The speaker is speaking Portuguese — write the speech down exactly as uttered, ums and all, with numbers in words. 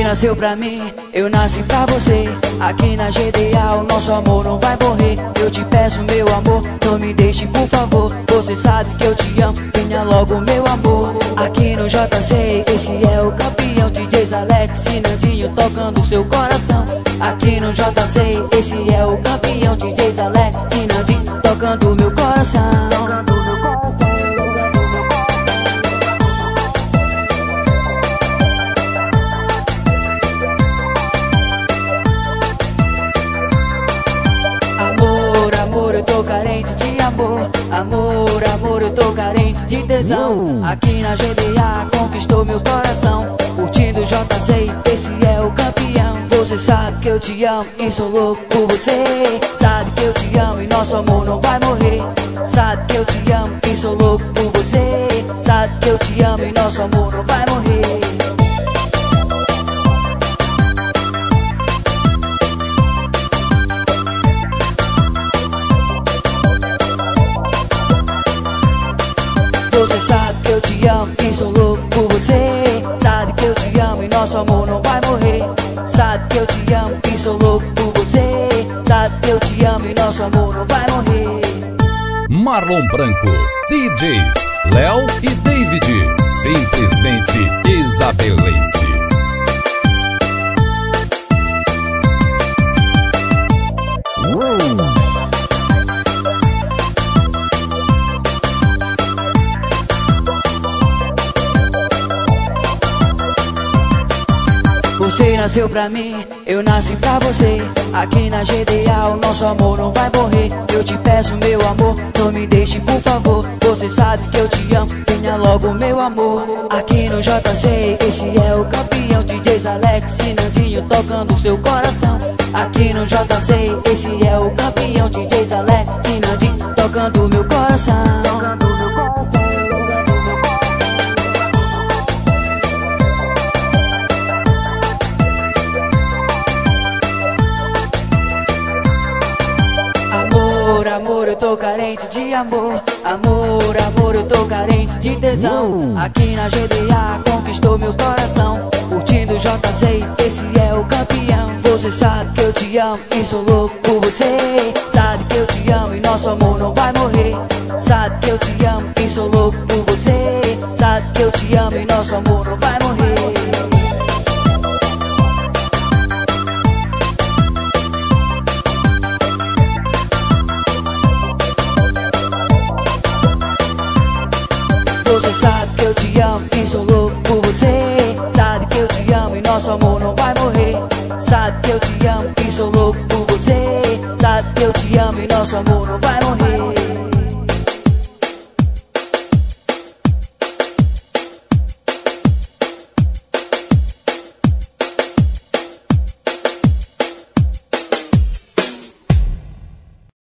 Você nasceu pra mim, eu nasci pra você. Aqui na G D A o nosso amor não vai morrer. Eu te peço, meu amor, não me deixe, por favor. Você sabe que eu te amo, venha logo, meu amor. Aqui no J C, esse é o campeão. D Js Alex e Nandinho tocando seu coração. Aqui no J C, esse é o campeão. D Js Alex e Nandinho tocando meu coração. Eu tô carente de amor, amor, amor, eu tô carente de tesão. Aqui na G D A conquistou meu coração. Curtindo J C, esse é o campeão. Você sabe que eu te amo e sou louco por você. Sabe que eu te amo e nosso amor não vai morrer. Sabe que eu te amo e sou louco por você. Sabe que eu te amo e nosso amor não vai morrer. Você sabe que eu te amo e sou louco por você. Sabe que eu te amo e nosso amor não vai morrer. Sabe que eu te amo e sou louco por você. Sabe que eu te amo e nosso amor não vai morrer. Marlon Branco, D Js Léo e David, simplesmente isabelense. Você nasceu pra mim, eu nasci pra você. Aqui na G D A o nosso amor não vai morrer. Eu te peço, meu amor, não me deixe, por favor. Você sabe que eu te amo, venha logo, meu amor. Aqui no J C, esse é o campeão. D Js Alex e Nandinho tocando seu coração. Aqui no J C, esse é o campeão. D Js Alex e Nandinho tocando meu coração. Amor, eu tô carente de amor. Amor, amor, eu tô carente de tesão. Aqui na G D A conquistou meu coração. Curtindo J C, esse é o campeão. Você sabe que eu te amo e sou louco por você. Sabe que eu te amo e nosso amor não vai morrer. Sabe que eu te amo e sou louco por você. Sabe que eu te amo e nosso amor não vai morrer. Você sabe que eu te amo e sou louco por você. Sabe que eu te amo e nosso amor não vai morrer. Sabe que eu te amo e sou louco por você. Sabe que eu te amo e nosso amor não vai morrer.